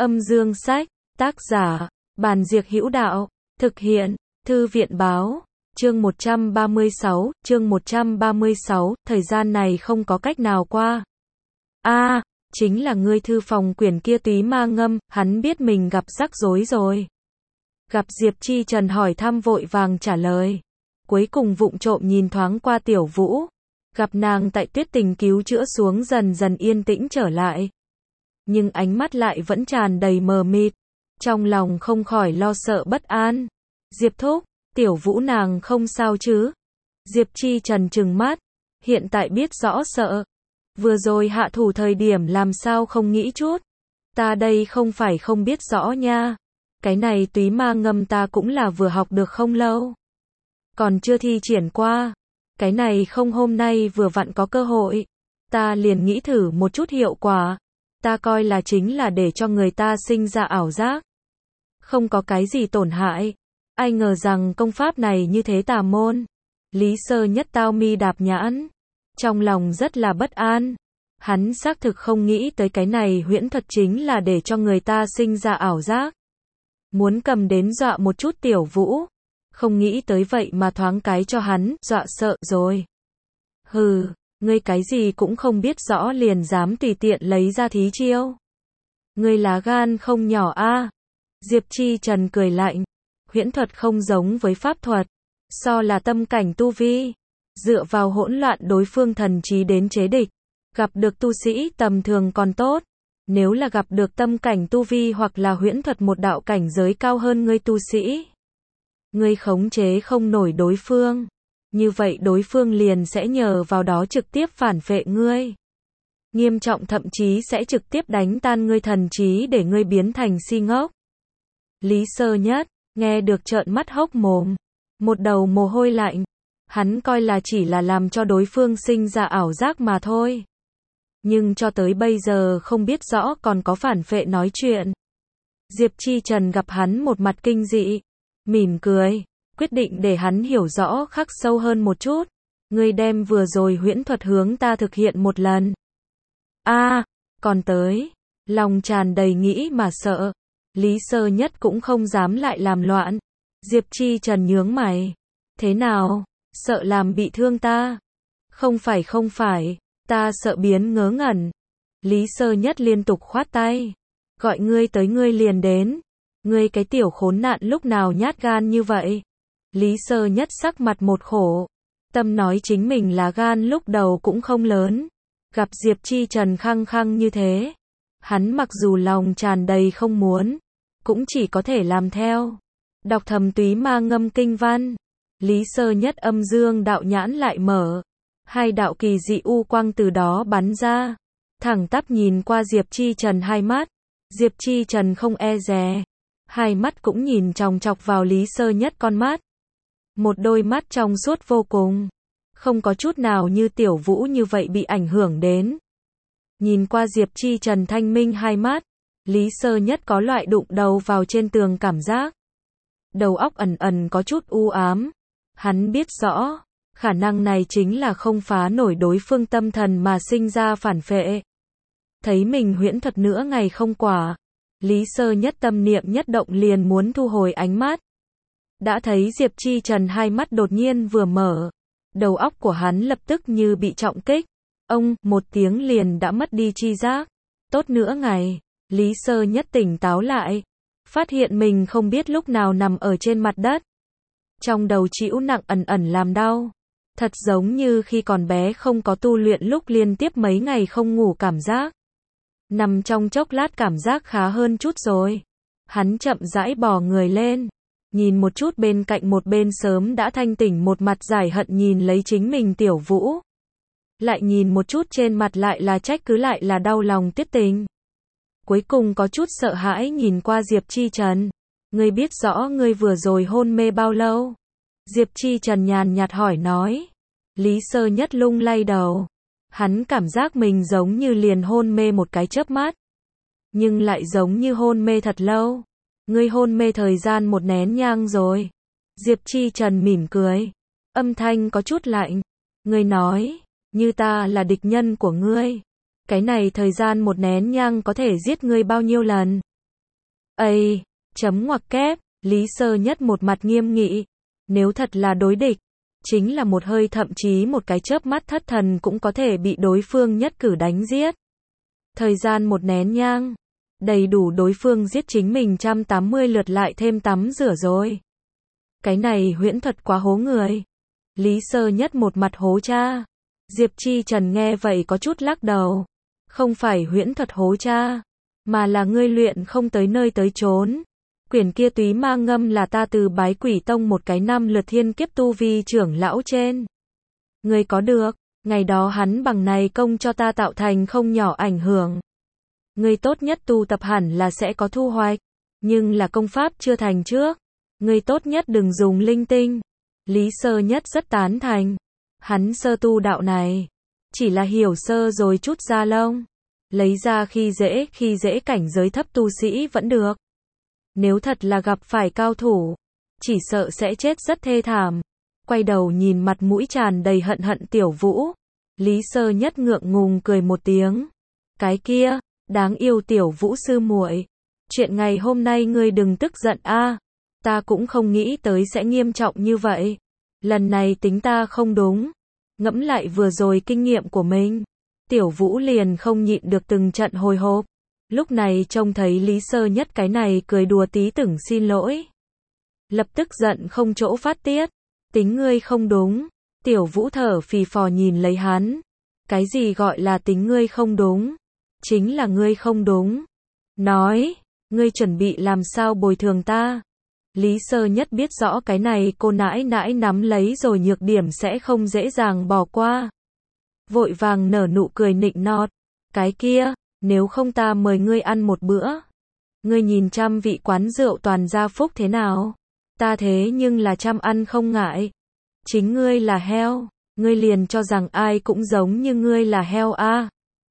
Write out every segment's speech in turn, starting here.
Âm dương sách, tác giả, Bàn Diệc Hữu Đạo, thực hiện, Thư viện báo, chương 136, thời gian này không có cách nào qua. Chính là ngươi thư phòng quyển kia Túy Ma Ngâm, hắn biết mình gặp rắc rối rồi. Gặp Diệp Chi Trần hỏi thăm vội vàng trả lời. Cuối cùng vụng trộm nhìn thoáng qua Tiểu Vũ. Gặp nàng tại tuyết tình cứu chữa xuống dần dần yên tĩnh trở lại. Nhưng ánh mắt lại vẫn tràn đầy mờ mịt. Trong lòng không khỏi lo sợ bất an. Diệp thúc, Tiểu Vũ nàng không sao chứ? Diệp Chi Trần trừng mắt. Hiện tại biết rõ sợ. Vừa rồi hạ thủ thời điểm làm sao không nghĩ chút. Ta đây không phải không biết rõ nha. Cái này Túy Ma Ngâm ta cũng là vừa học được không lâu. Còn chưa thi triển qua. Cái này không hôm nay vừa vặn có cơ hội. Ta liền nghĩ thử một chút hiệu quả. Ta coi là chính là để cho người ta sinh ra ảo giác. Không có cái gì tổn hại. Ai ngờ rằng công pháp này như thế tà môn. Lý Sơ Nhất tao mi đạp nhãn. Trong lòng rất là bất an. Hắn xác thực không nghĩ tới cái này huyễn thuật chính là để cho người ta sinh ra ảo giác. Muốn cầm đến dọa một chút Tiểu Vũ. Không nghĩ tới vậy mà thoáng cái cho hắn dọa sợ rồi. Hừ, ngươi cái gì cũng không biết rõ liền dám tùy tiện lấy ra thí chiêu. Ngươi lá gan không nhỏ a. Diệp Chi Trần cười lạnh. Huyễn thuật không giống với pháp thuật. So là tâm cảnh tu vi. Dựa vào hỗn loạn đối phương thần trí đến chế địch. Gặp được tu sĩ tầm thường còn tốt. Nếu là gặp được tâm cảnh tu vi hoặc là huyễn thuật một đạo cảnh giới cao hơn ngươi tu sĩ. Ngươi khống chế không nổi đối phương. Như vậy đối phương liền sẽ nhờ vào đó trực tiếp phản phệ ngươi. Nghiêm trọng thậm chí sẽ trực tiếp đánh tan ngươi thần trí để ngươi biến thành si ngốc. Lý Sơ Nhất, nghe được trợn mắt hốc mồm. Một đầu mồ hôi lạnh. Hắn coi là chỉ là làm cho đối phương sinh ra ảo giác mà thôi. Nhưng cho tới bây giờ không biết rõ còn có phản phệ nói chuyện. Diệp Chi Trần gặp hắn một mặt kinh dị. Mỉm cười. Quyết định để hắn hiểu rõ khắc sâu hơn một chút. Ngươi đem vừa rồi huyễn thuật hướng ta thực hiện một lần. Còn tới. Lòng tràn đầy nghĩ mà sợ. Lý Sơ Nhất cũng không dám lại làm loạn. Diệp Chi Trần nhướng mày. Thế nào? Sợ làm bị thương ta? Không phải. Ta sợ biến ngớ ngẩn. Lý Sơ Nhất liên tục khoát tay. Gọi ngươi tới ngươi liền đến. Ngươi cái tiểu khốn nạn lúc nào nhát gan như vậy? Lý Sơ Nhất sắc mặt một khổ. Tâm nói chính mình là gan lúc đầu cũng không lớn. Gặp Diệp Chi Trần khăng khăng như thế. Hắn mặc dù lòng tràn đầy không muốn. Cũng chỉ có thể làm theo. Đọc thầm Túy Ma Ngâm kinh văn. Lý Sơ Nhất âm dương đạo nhãn lại mở. Hai đạo kỳ dị u quang từ đó bắn ra. Thẳng tắp nhìn qua Diệp Chi Trần hai mắt. Diệp Chi Trần không e dè. Hai mắt cũng nhìn chòng chọc vào Lý Sơ Nhất con mắt. Một đôi mắt trong suốt vô cùng. Không có chút nào như Tiểu Vũ như vậy bị ảnh hưởng đến. Nhìn qua Diệp Chi Trần thanh minh hai mắt. Lý Sơ Nhất có loại đụng đầu vào trên tường cảm giác. Đầu óc ẩn ẩn có chút u ám. Hắn biết rõ. Khả năng này chính là không phá nổi đối phương tâm thần mà sinh ra phản phệ. Thấy mình huyễn thuật nữa ngày không quả. Lý Sơ Nhất tâm niệm nhất động liền muốn thu hồi ánh mắt. Đã thấy Diệp Chi Trần hai mắt đột nhiên vừa mở. Đầu óc của hắn lập tức như bị trọng kích. Ông, một tiếng liền đã mất đi tri giác. Tốt nữa ngày. Lý Sơ Nhất tỉnh táo lại. Phát hiện mình không biết lúc nào nằm ở trên mặt đất. Trong đầu chịu nặng ẩn ẩn làm đau. Thật giống như khi còn bé không có tu luyện lúc liên tiếp mấy ngày không ngủ cảm giác. Nằm trong chốc lát cảm giác khá hơn chút rồi. Hắn chậm rãi bò người lên. Nhìn một chút bên cạnh một bên sớm đã thanh tỉnh một mặt giải hận nhìn lấy chính mình Tiểu Vũ. Lại nhìn một chút trên mặt lại là trách cứ lại là đau lòng tiếc tình. Cuối cùng có chút sợ hãi nhìn qua Diệp Chi Trần. Ngươi biết rõ ngươi vừa rồi hôn mê bao lâu? Diệp Chi Trần nhàn nhạt hỏi nói. Lý Sơ Nhất lung lay đầu. Hắn cảm giác mình giống như liền hôn mê một cái chớp mắt. Nhưng lại giống như hôn mê thật lâu. Ngươi hôn mê thời gian một nén nhang rồi. Diệp Chi Trần mỉm cười. Âm thanh có chút lạnh. Ngươi nói, như ta là địch nhân của ngươi. Cái này thời gian một nén nhang có thể giết ngươi bao nhiêu lần? Ây, chấm ngoặc kép, Lý Sơ Nhất một mặt nghiêm nghị. Nếu thật là đối địch, chính là một hơi thậm chí một cái chớp mắt thất thần cũng có thể bị đối phương nhất cử đánh giết. Thời gian một nén nhang, đầy đủ đối phương giết chính mình 180 lượt lại thêm tắm rửa rồi. Cái này huyễn thuật quá hố người. Lý Sơ Nhất một mặt hố cha. Diệp Chi Trần nghe vậy có chút lắc đầu. Không phải huyễn thuật hố cha, mà là ngươi luyện không tới nơi tới chốn. Quyển kia túy ma ngâm là ta từ Bái Quỷ Tông một cái năm lượt thiên kiếp tu vi trưởng lão trên. Ngươi có được, ngày đó hắn bằng này công cho ta tạo thành không nhỏ ảnh hưởng. Ngươi tốt nhất tu tập hẳn là sẽ có thu hoạch, nhưng là công pháp chưa thành trước. Ngươi tốt nhất đừng dùng linh tinh. Lý Sơ Nhất rất tán thành. Hắn sơ tu đạo này, chỉ là hiểu sơ rồi chút da lông. Lấy ra khi dễ cảnh giới thấp tu sĩ vẫn được. Nếu thật là gặp phải cao thủ, chỉ sợ sẽ chết rất thê thảm. Quay đầu nhìn mặt mũi tràn đầy hận Tiểu Vũ. Lý Sơ Nhất ngượng ngùng cười một tiếng. Cái kia, đáng yêu Tiểu Vũ sư muội. Chuyện ngày hôm nay ngươi đừng tức giận a. Ta cũng không nghĩ tới sẽ nghiêm trọng như vậy. Lần này tính ta không đúng. Ngẫm lại vừa rồi kinh nghiệm của mình. Tiểu Vũ liền không nhịn được từng trận hồi hộp. Lúc này trông thấy Lý Sơ Nhất cái này cười đùa tí tưởng xin lỗi. Lập tức giận không chỗ phát tiết. Tính ngươi không đúng. Tiểu Vũ thở phì phò nhìn lấy hắn. Cái gì gọi là tính ngươi không đúng? Chính là ngươi không đúng. Nói, ngươi chuẩn bị làm sao bồi thường ta? Lý Sơ Nhất biết rõ cái này cô nãi nãi nắm lấy rồi nhược điểm sẽ không dễ dàng bỏ qua. Vội vàng nở nụ cười nịnh nọt. Cái kia, nếu không ta mời ngươi ăn một bữa. Ngươi nhìn 100 vị quán rượu toàn gia phúc thế nào? Ta thế nhưng là 100 ăn không ngại. Chính ngươi là heo, ngươi liền cho rằng ai cũng giống như ngươi là heo a.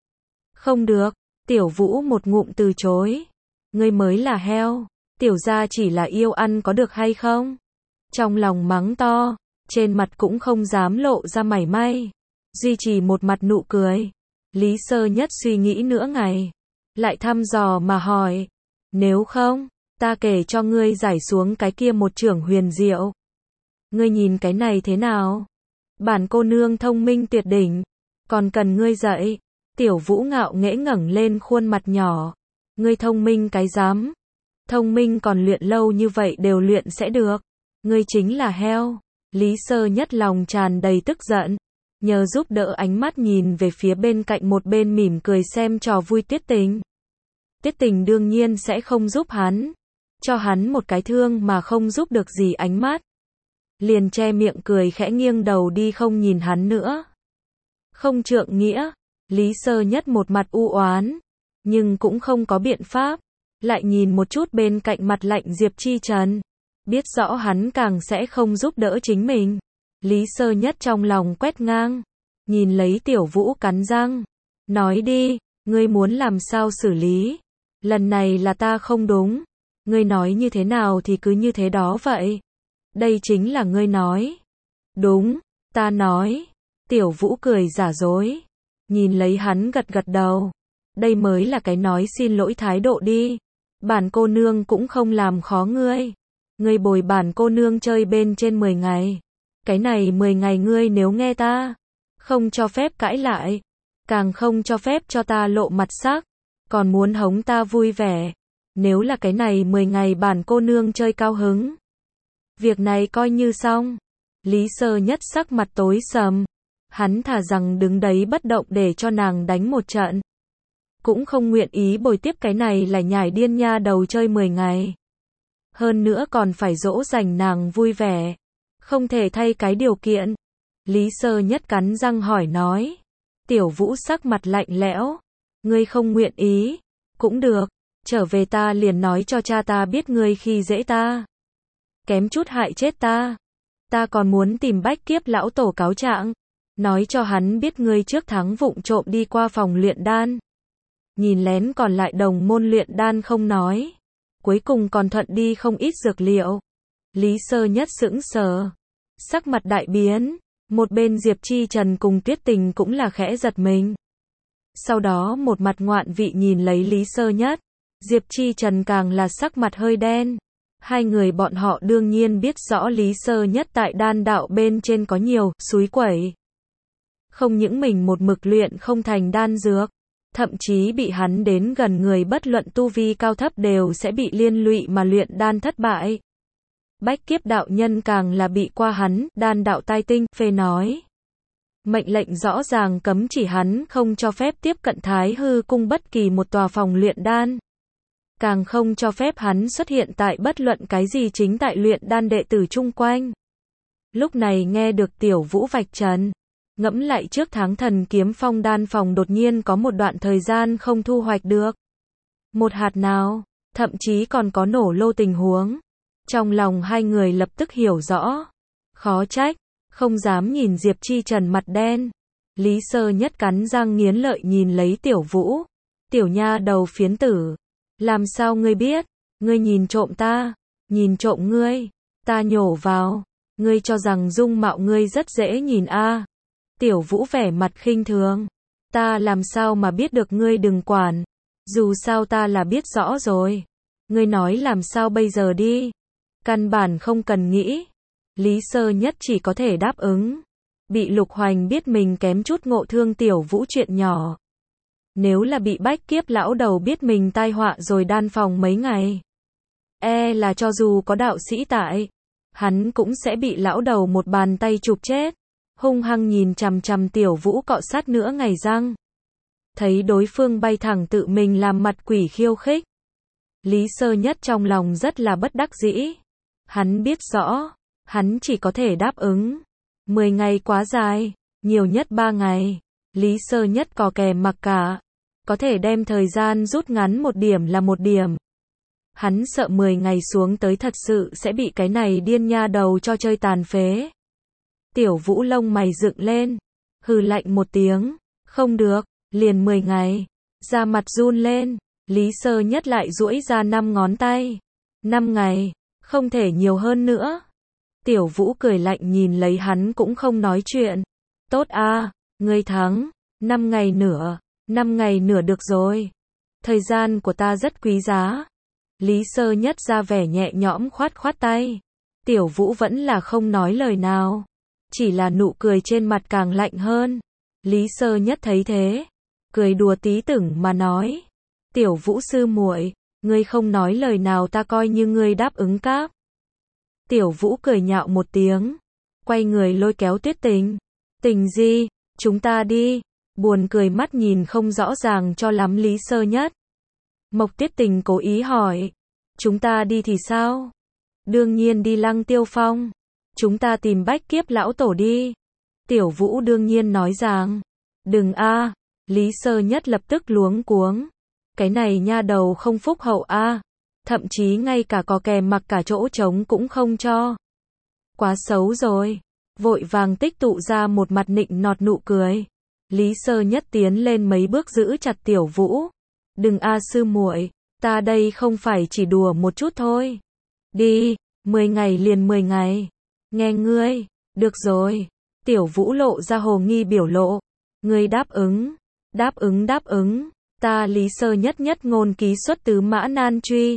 Không được, Tiểu Vũ một ngụm từ chối. Ngươi mới là heo, tiểu gia chỉ là yêu ăn có được hay không? Trong lòng mắng to, trên mặt cũng không dám lộ ra mảy may. Duy trì một mặt nụ cười. Lý Sơ Nhất suy nghĩ nửa ngày, lại thăm dò mà hỏi. Nếu không, ta kể cho ngươi giải xuống cái kia một chưởng huyền diệu. Ngươi nhìn cái này thế nào? Bản cô nương thông minh tuyệt đỉnh, còn cần ngươi dạy. Tiểu Vũ ngạo nghễ ngẩng lên khuôn mặt nhỏ. Ngươi thông minh cái dám. Thông minh còn luyện lâu như vậy đều luyện sẽ được. Ngươi chính là heo. Lý Sơ Nhất lòng tràn đầy tức giận. Nhờ giúp đỡ ánh mắt nhìn về phía bên cạnh một bên mỉm cười xem trò vui Tiết Tình. Tiết Tình đương nhiên sẽ không giúp hắn. Cho hắn một cái thương mà không giúp được gì ánh mắt. Liền che miệng cười khẽ nghiêng đầu đi không nhìn hắn nữa. Không trượng nghĩa. Lý Sơ Nhất một mặt u oán. Nhưng cũng không có biện pháp. Lại nhìn một chút bên cạnh mặt lạnh Diệp Chi Trần. Biết rõ hắn càng sẽ không giúp đỡ chính mình. Lý Sơ Nhất trong lòng quét ngang. Nhìn lấy Tiểu Vũ cắn răng. Nói đi, ngươi muốn làm sao xử lý? Lần này là ta không đúng. Ngươi nói như thế nào thì cứ như thế đó vậy. Đây chính là ngươi nói. Đúng, ta nói. Tiểu Vũ cười giả dối. Nhìn lấy hắn gật gật đầu. Đây mới là cái nói xin lỗi thái độ đi. Bản cô nương cũng không làm khó ngươi. Ngươi bồi bản cô nương chơi bên trên 10 ngày. Cái này 10 ngày ngươi nếu nghe ta, không cho phép cãi lại, càng không cho phép cho ta lộ mặt sắc, còn muốn hống ta vui vẻ. Nếu là cái này 10 ngày bản cô nương chơi cao hứng, việc này coi như xong. Lý Sơ Nhất sắc mặt tối sầm. Hắn thà rằng đứng đấy bất động để cho nàng đánh một trận. Cũng không nguyện ý bồi tiếp cái này là nhảy điên nha đầu chơi 10 ngày. Hơn nữa còn phải dỗ dành nàng vui vẻ. Không thể thay cái điều kiện. Lý Sơ Nhất cắn răng hỏi nói. Tiểu Vũ sắc mặt lạnh lẽo. Ngươi không nguyện ý. Cũng được. Trở về ta liền nói cho cha ta biết ngươi khi dễ ta. Kém chút hại chết ta. Ta còn muốn tìm Bách Kiếp lão tổ cáo trạng. Nói cho hắn biết ngươi trước tháng vụng trộm đi qua phòng luyện đan. Nhìn lén còn lại đồng môn luyện đan không nói. Cuối cùng còn thuận đi không ít dược liệu. Lý Sơ Nhất sững sờ. Sắc mặt đại biến. Một bên Diệp Chi Trần cùng Tuyết Tình cũng là khẽ giật mình. Sau đó một mặt ngoạn vị nhìn lấy Lý Sơ Nhất. Diệp Chi Trần càng là sắc mặt hơi đen. Hai người bọn họ đương nhiên biết rõ Lý Sơ Nhất tại đan đạo bên trên có nhiều xúi quẩy. Không những mình một mực luyện không thành đan dược, thậm chí bị hắn đến gần người bất luận tu vi cao thấp đều sẽ bị liên lụy mà luyện đan thất bại. Bách Kiếp đạo nhân càng là bị qua hắn, đan đạo tai tinh, phê nói. Mệnh lệnh rõ ràng cấm chỉ hắn không cho phép tiếp cận Thái Hư cung bất kỳ một tòa phòng luyện đan. Càng không cho phép hắn xuất hiện tại bất luận cái gì chính tại luyện đan đệ tử chung quanh. Lúc này nghe được Tiểu Vũ vạch trần, ngẫm lại trước tháng Thần Kiếm Phong đan phòng đột nhiên có một đoạn thời gian không thu hoạch được một hạt nào, thậm chí còn có nổ lô tình huống. Trong lòng hai người lập tức hiểu rõ. Khó trách, không dám nhìn Diệp Chi Trần mặt đen. Lý Sơ Nhất cắn răng nghiến lợi nhìn lấy Tiểu Vũ. Tiểu nha đầu phiến tử. Làm sao ngươi biết? Ngươi nhìn trộm ta. Nhìn trộm ngươi. Ta nhổ vào. Ngươi cho rằng dung mạo ngươi rất dễ nhìn a? Tiểu Vũ vẻ mặt khinh thường. Ta làm sao mà biết được, ngươi đừng quản. Dù sao ta là biết rõ rồi. Ngươi nói làm sao bây giờ đi. Căn bản không cần nghĩ. Lý Sơ Nhất chỉ có thể đáp ứng. Bị Lục Hoành biết mình kém chút ngộ thương Tiểu Vũ chuyện nhỏ. Nếu là bị Bách Kiếp lão đầu biết mình tai họa rồi đan phòng mấy ngày, là cho dù có đạo sĩ tại, hắn cũng sẽ bị lão đầu một bàn tay chụp chết. Hung hăng nhìn chằm chằm Tiểu Vũ cọ sát nửa ngày răng. Thấy đối phương bay thẳng tự mình làm mặt quỷ khiêu khích. Lý Sơ Nhất trong lòng rất là bất đắc dĩ. Hắn biết rõ, hắn chỉ có thể đáp ứng. 10 ngày quá dài, nhiều nhất 3 ngày. Lý Sơ Nhất cò kè mặc cả. Có thể đem thời gian rút ngắn một điểm là một điểm. Hắn sợ 10 ngày xuống tới thật sự sẽ bị cái này điên nha đầu cho chơi tàn phế. Tiểu Vũ lông mày dựng lên. Hừ lạnh một tiếng. Không được, liền 10 ngày. Da mặt run lên. Lý Sơ Nhất lại duỗi ra 5 ngón tay. 5 ngày. Không thể nhiều hơn nữa. Tiểu Vũ cười lạnh nhìn lấy hắn cũng không nói chuyện. Tốt a, ngươi thắng. 5 ngày nữa. 5 ngày nữa được rồi. Thời gian của ta rất quý giá. Lý Sơ Nhất ra vẻ nhẹ nhõm khoát khoát tay. Tiểu Vũ vẫn là không nói lời nào. Chỉ là nụ cười trên mặt càng lạnh hơn. Lý Sơ Nhất thấy thế. Cười đùa tí tửng mà nói. Tiểu Vũ sư muội, ngươi không nói lời nào ta coi như ngươi đáp ứng cáp. Tiểu Vũ cười nhạo một tiếng. Quay người lôi kéo Tuyết Tình. Tình gì? Chúng ta đi. Buồn cười mắt nhìn không rõ ràng cho lắm Lý Sơ Nhất. Mộc Tuyết Tình cố ý hỏi. Chúng ta đi thì sao? Đương nhiên đi Lăng Tiêu Phong. Chúng ta tìm Bách Kiếp lão tổ đi. Tiểu Vũ đương nhiên nói rằng. Đừng a. Lý Sơ Nhất lập tức luống cuống. Cái này nha đầu không phúc hậu a. Thậm chí ngay cả có kè mặc cả chỗ trống cũng không cho. Quá xấu rồi. Vội vàng tích tụ ra một mặt nịnh nọt nụ cười. Lý Sơ Nhất tiến lên mấy bước giữ chặt Tiểu Vũ. Đừng a sư muội, ta đây không phải chỉ đùa một chút thôi. Đi, 10 ngày liền 10 ngày. Nghe ngươi, được rồi. Tiểu Vũ lộ ra hồ nghi biểu lộ. Ngươi đáp ứng, đáp ứng đáp ứng. Ta Lý Sơ Nhất nhất ngôn ký xuất tứ mã nan truy.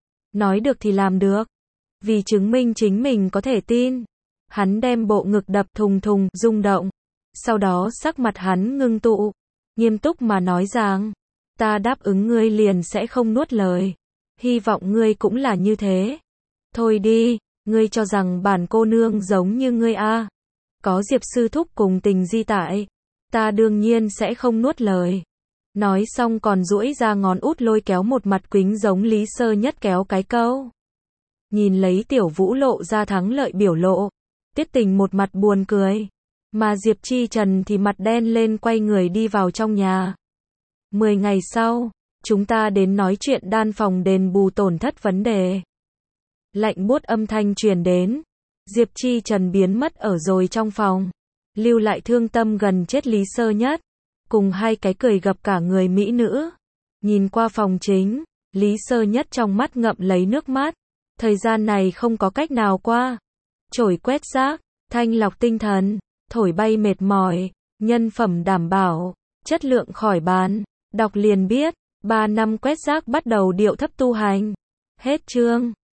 Nói được thì làm được. Vì chứng minh chính mình có thể tin. Hắn đem bộ ngực đập thùng thùng, rung động. Sau đó sắc mặt hắn ngưng tụ. Nghiêm túc mà nói rằng. Ta đáp ứng ngươi liền sẽ không nuốt lời. Hy vọng ngươi cũng là như thế. Thôi đi, ngươi cho rằng bản cô nương giống như ngươi a? Có Diệp sư thúc cùng Tình Di tại. Ta đương nhiên sẽ không nuốt lời. Nói xong còn duỗi ra ngón út lôi kéo một mặt quính giống Lý Sơ Nhất kéo cái câu. Nhìn lấy Tiểu Vũ lộ ra thắng lợi biểu lộ. Tuyết Tình một mặt buồn cười. Mà Diệp Chi Trần thì mặt đen lên quay người đi vào trong nhà. 10 ngày sau, chúng ta đến nói chuyện đan phòng đền bù tổn thất vấn đề. Lạnh buốt âm thanh truyền đến. Diệp Chi Trần biến mất ở rồi trong phòng. Lưu lại thương tâm gần chết Lý Sơ Nhất. Cùng hai cái cười gập cả người mỹ nữ. Nhìn qua phòng chính, Lý Sơ Nhất trong mắt ngậm lấy nước mắt. Thời gian này không có cách nào qua. Chổi quét rác, thanh lọc tinh thần, thổi bay mệt mỏi, nhân phẩm đảm bảo, chất lượng khỏi bàn. Đọc liền biết. 3 năm quét rác bắt đầu điệu thấp tu hành. Hết chương.